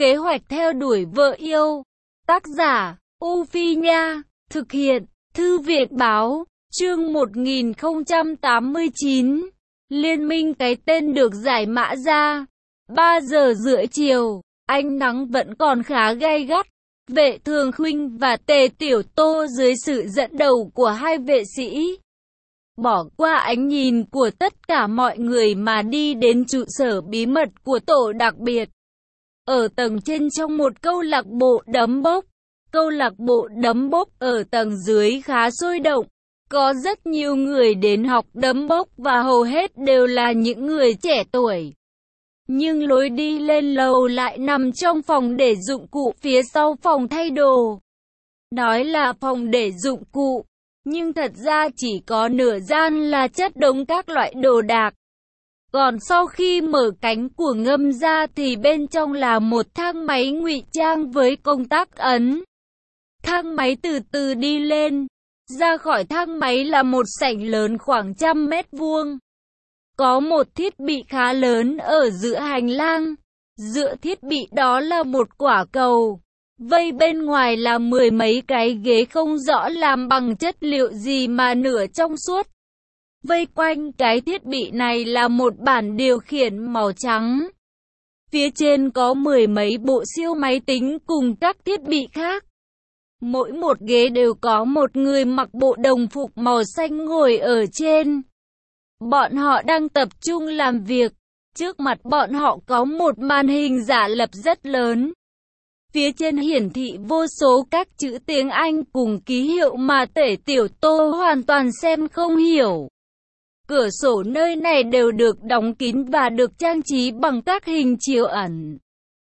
Kế hoạch theo đuổi vợ yêu. Tác giả, U Phi Nha. Thực hiện, Thư viện Báo. Chương 1089. Liên minh cái tên được giải mã ra. 3 giờ rưỡi chiều, ánh nắng vẫn còn khá gay gắt. Vệ Thường Khuynh và Tề Tiểu Tô dưới sự dẫn đầu của hai vệ sĩ, bỏ qua ánh nhìn của tất cả mọi người mà đi đến trụ sở bí mật của tổ đặc biệt. Ở tầng trên trong một câu lạc bộ đấm bốc. Câu lạc bộ đấm bốc ở tầng dưới khá sôi động. Có rất nhiều người đến học đấm bốc và hầu hết đều là những người trẻ tuổi. Nhưng lối đi lên lầu lại nằm trong phòng để dụng cụ phía sau phòng thay đồ. Nói là phòng để dụng cụ, nhưng thật ra chỉ có nửa gian là chất đống các loại đồ đạc. Còn sau khi mở cánh của ngâm ra thì bên trong là một thang máy ngụy trang với công tắc ấn. Thang máy từ từ đi lên. Ra khỏi thang máy là một sảnh lớn khoảng 100 mét vuông. Có một thiết bị khá lớn ở giữa hành lang. Giữa thiết bị đó là một quả cầu. Vây bên ngoài là 10 mấy cái ghế không rõ làm bằng chất liệu gì mà nửa trong suốt. Vây quanh cái thiết bị này là một bản điều khiển màu trắng. Phía trên có 10 mấy bộ siêu máy tính cùng các thiết bị khác. Mỗi một ghế đều có một người mặc bộ đồng phục màu xanh ngồi ở trên. Bọn họ đang tập trung làm việc. Trước mặt bọn họ có một màn hình giả lập rất lớn. Phía trên hiển thị vô số các chữ tiếng Anh cùng ký hiệu mà Tề Tiểu Tô hoàn toàn xem không hiểu. Cửa sổ nơi này đều được đóng kín và được trang trí bằng các hình chiếu ẩn.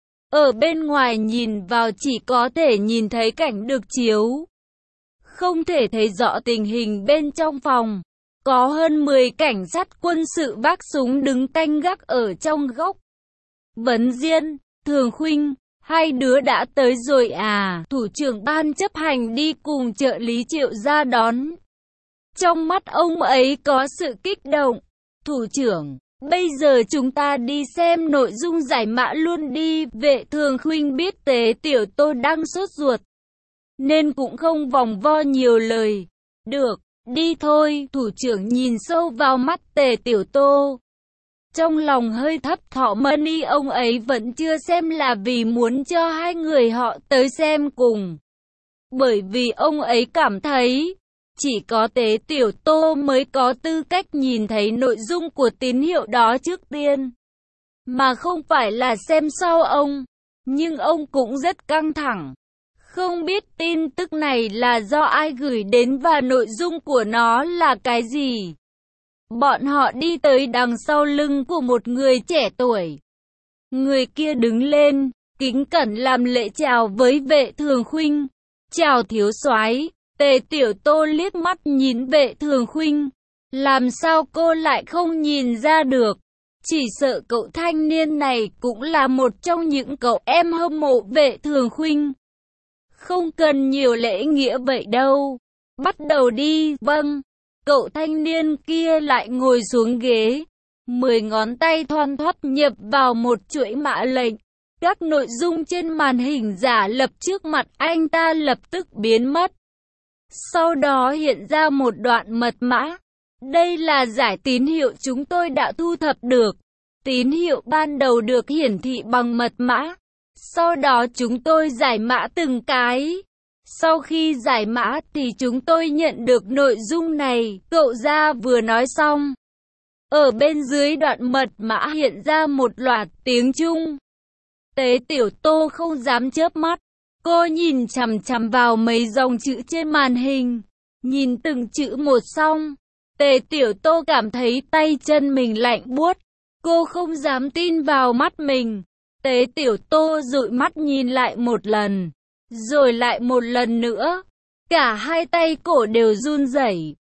Ở bên ngoài nhìn vào chỉ có thể nhìn thấy cảnh được chiếu. Không thể thấy rõ tình hình bên trong phòng. Có hơn 10 cảnh sát quân sự vác súng đứng canh gác ở trong góc. Vấn Diên, Thường Khuynh, hai đứa đã tới rồi à? Thủ trưởng ban chấp hành đi cùng trợ lý Triệu ra đón. Trong mắt ông ấy có sự kích động. Thủ trưởng, bây giờ chúng ta đi xem nội dung giải mã luôn đi. Vệ Thường Khuynh biết Tề Tiểu Tô đang sốt ruột, nên cũng không vòng vo nhiều lời. Được, đi thôi. Thủ trưởng nhìn sâu vào mắt Tề Tiểu Tô. Trong lòng hơi thấp thỏm y ông ấy vẫn chưa xem là vì muốn cho hai người họ tới xem cùng. Bởi vì ông ấy cảm thấy chỉ có Tề Tiểu Tô mới có tư cách nhìn thấy nội dung của tín hiệu đó trước tiên, mà không phải là xem sau ông. Nhưng ông cũng rất căng thẳng. Không biết tin tức này là do ai gửi đến và nội dung của nó là cái gì. Bọn họ đi tới đằng sau lưng của một người trẻ tuổi. Người kia đứng lên, kính cẩn làm lễ chào với Vệ Thường Khuynh. Chào thiếu soái. Tề Tiểu Tô liếc mắt nhìn Vệ Thường Khuynh. Làm sao cô lại không nhìn ra được? Chỉ sợ cậu thanh niên này cũng là một trong những cậu em hâm mộ Vệ Thường Khuynh. Không cần nhiều lễ nghĩa vậy đâu. Bắt đầu đi. Vâng. Cậu thanh niên kia lại ngồi xuống ghế. 10 ngón tay thoăn thoắt nhập vào một chuỗi mã lệnh. Các nội dung trên màn hình giả lập trước mặt anh ta lập tức biến mất. Sau đó hiện ra một đoạn mật mã. Đây là giải tín hiệu chúng tôi đã thu thập được. Tín hiệu ban đầu được hiển thị bằng mật mã. Sau đó chúng tôi giải mã từng cái. Sau khi giải mã thì chúng tôi nhận được nội dung này. Cậu ra vừa nói xong. Ở bên dưới đoạn mật mã hiện ra một loạt tiếng Trung. Tề Tiểu Tô không dám chớp mắt. Cô nhìn chằm chằm vào mấy dòng chữ trên màn hình. Nhìn từng chữ một xong. Tề Tiểu Tô cảm thấy tay chân mình lạnh buốt. Cô không dám tin vào mắt mình. Tề Tiểu Tô dụi mắt nhìn lại một lần. Rồi lại một lần nữa. Cả hai tay cổ đều run rẩy.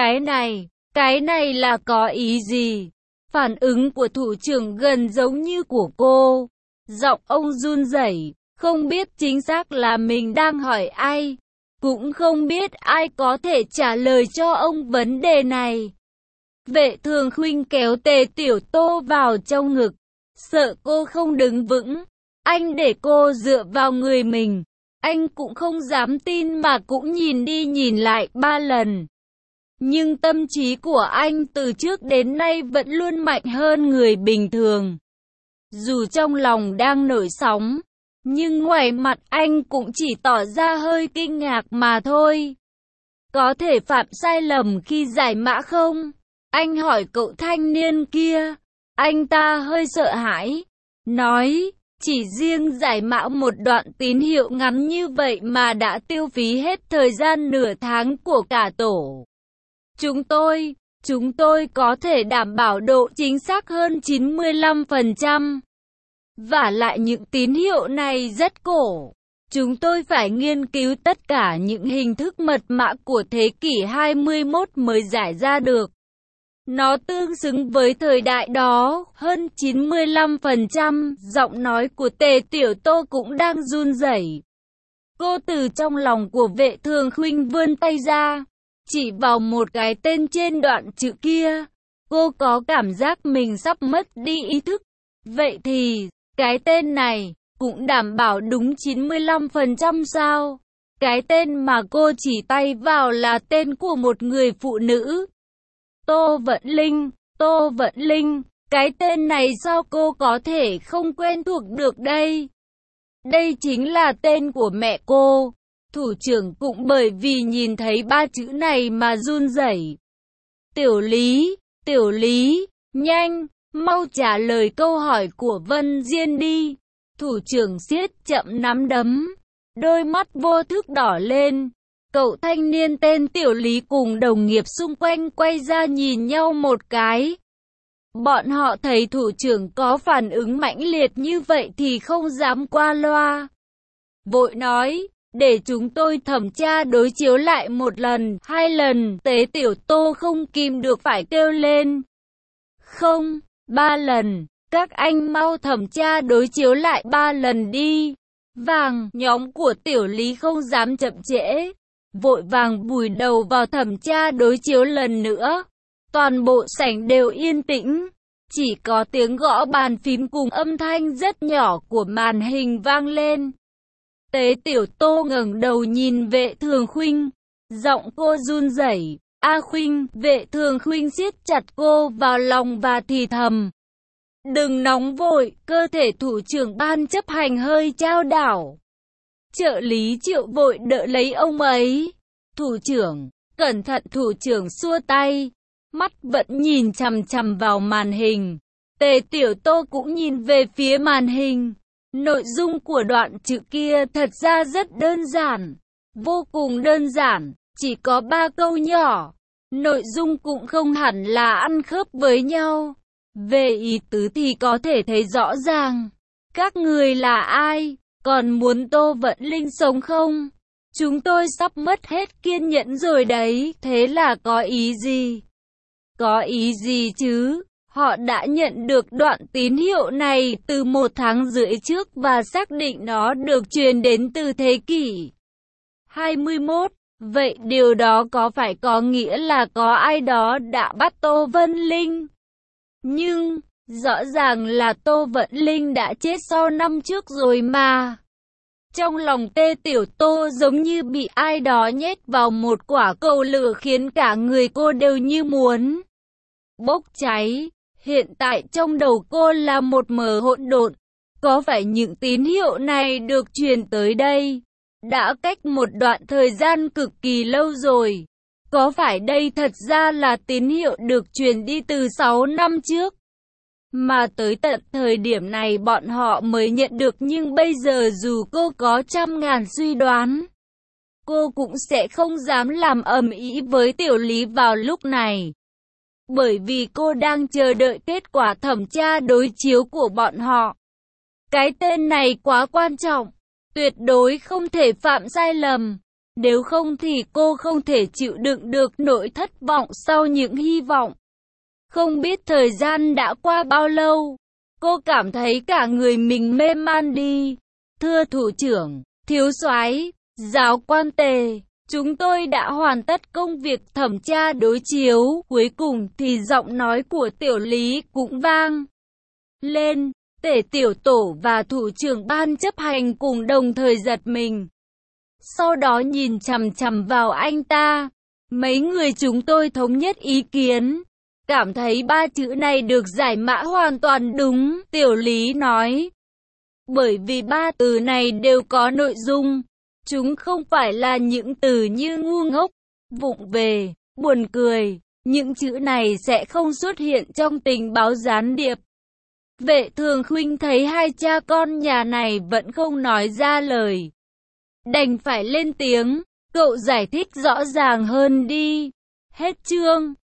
Cái này là có ý gì? Phản ứng của thủ trưởng gần giống như của cô. Giọng ông run rẩy, không biết chính xác là mình đang hỏi ai. Cũng không biết ai có thể trả lời cho ông vấn đề này. Vệ Thường Khuynh kéo Tề Tiểu Tô vào trong ngực. Sợ cô không đứng vững. Anh để cô dựa vào người mình. Anh cũng không dám tin mà cũng nhìn đi nhìn lại 3 lần. Nhưng tâm trí của anh từ trước đến nay vẫn luôn mạnh hơn người bình thường. Dù trong lòng đang nổi sóng, nhưng ngoài mặt anh cũng chỉ tỏ ra hơi kinh ngạc mà thôi. Có thể phạm sai lầm khi giải mã không? Anh hỏi cậu thanh niên kia. Anh ta hơi sợ hãi, nói, chỉ riêng giải mã một đoạn tín hiệu ngắn như vậy mà đã tiêu phí hết thời gian nửa tháng của cả tổ. Chúng tôi có thể đảm bảo độ chính xác hơn 95%. Vả lại những tín hiệu này rất cổ. Chúng tôi phải nghiên cứu tất cả những hình thức mật mã của thế kỷ 21 mới giải ra được. Nó tương xứng với thời đại đó, hơn 95%, giọng nói của Tề Tiểu Tô cũng đang run rẩy. Cô từ trong lòng của Vệ Thường Khuynh vươn tay ra, chỉ vào một cái tên trên đoạn chữ kia. Cô có cảm giác mình sắp mất đi ý thức. Vậy thì, cái tên này, cũng đảm bảo đúng 95% sao? Cái tên mà cô chỉ tay vào là tên của một người phụ nữ. Tô Vận Linh, cái tên này sao cô có thể không quen thuộc được đây? Đây chính là tên của mẹ cô. Thủ trưởng cũng bởi vì nhìn thấy 3 chữ này mà run rẩy. Tiểu Lý, nhanh, mau trả lời câu hỏi của Vân Diên đi. Thủ trưởng siết chậm nắm đấm, đôi mắt vô thức đỏ lên. Cậu thanh niên tên Tiểu Lý cùng đồng nghiệp xung quanh quay ra nhìn nhau một cái. Bọn họ thấy thủ trưởng có phản ứng mãnh liệt như vậy thì không dám qua loa. Vội nói, để chúng tôi thẩm tra đối chiếu lại 1 lần, 2 lần. Tế Tiểu Tô không kìm được phải kêu lên. Không, 3 lần, các anh mau thẩm tra đối chiếu lại 3 lần đi. Nhóm của Tiểu Lý không dám chậm trễ, vội vàng vùi đầu vào thẩm tra đối chiếu lần nữa. Toàn bộ sảnh đều yên tĩnh, chỉ có tiếng gõ bàn phím cùng âm thanh rất nhỏ của màn hình vang lên. Tế Tiểu Tô ngẩng đầu nhìn Vệ Thường Khuynh, giọng cô run rẩy. A Khuynh, Vệ Thường Khuynh siết chặt cô vào lòng và thì thầm. Đừng nóng vội, cơ thể thủ trưởng ban chấp hành hơi chao đảo. Trợ lý Triệu vội đỡ lấy ông ấy. Thủ trưởng, cẩn thận. Thủ trưởng xua tay, mắt vẫn nhìn chằm chằm vào màn hình. Tề Tiểu Tô cũng nhìn về phía màn hình. Nội dung của đoạn chữ kia thật ra rất đơn giản, vô cùng đơn giản, chỉ có 3 câu nhỏ. Nội dung cũng không hẳn là ăn khớp với nhau. Về ý tứ thì có thể thấy rõ ràng. Các người là ai? Còn muốn Tô Vận Linh sống không? Chúng tôi sắp mất hết kiên nhẫn rồi đấy. Thế là có ý gì? Có ý gì chứ? Họ đã nhận được đoạn tín hiệu này từ 1 tháng rưỡi trước và xác định nó được truyền đến từ thế kỷ 21. Vậy điều đó có phải có nghĩa là có ai đó đã bắt Tô Vân Linh? Nhưng, rõ ràng là Tô Vận Linh đã chết sau năm trước rồi mà. Trong lòng Tê Tiểu Tô giống như bị ai đó nhét vào một quả cầu lửa khiến cả người cô đều như muốn bốc cháy. Hiện tại trong đầu cô là một mớ hỗn độn. Có phải những tín hiệu này được truyền tới đây đã cách một đoạn thời gian cực kỳ lâu rồi? Có phải đây thật ra là tín hiệu được truyền đi từ 6 năm trước? Mà tới tận thời điểm này bọn họ mới nhận được, nhưng bây giờ dù cô có trăm ngàn suy đoán, cô cũng sẽ không dám làm ầm ĩ với Tiểu Lý vào lúc này. Bởi vì cô đang chờ đợi kết quả thẩm tra đối chiếu của bọn họ. Cái tên này quá quan trọng, tuyệt đối không thể phạm sai lầm. Nếu không thì cô không thể chịu đựng được nỗi thất vọng sau những hy vọng. Không biết thời gian đã qua bao lâu, cô cảm thấy cả người mình mê man đi. Thưa thủ trưởng, thiếu soái, giáo quan Tề, chúng tôi đã hoàn tất công việc thẩm tra đối chiếu. Cuối cùng thì giọng nói của Tiểu Lý cũng vang lên. Tề tiểu tổ và thủ trưởng ban chấp hành cùng đồng thời giật mình. Sau đó nhìn chằm chằm vào anh ta. Mấy người chúng tôi thống nhất ý kiến. Cảm thấy ba chữ này được giải mã hoàn toàn đúng, Tiểu Lý nói. Bởi vì ba từ này đều có nội dung. Chúng không phải là những từ như ngu ngốc, vụng về, buồn cười. Những chữ này sẽ không xuất hiện trong tình báo gián điệp. Vệ Thường Khuynh thấy hai cha con nhà này vẫn không nói ra lời. Đành phải lên tiếng, cậu giải thích rõ ràng hơn đi. Hết chương.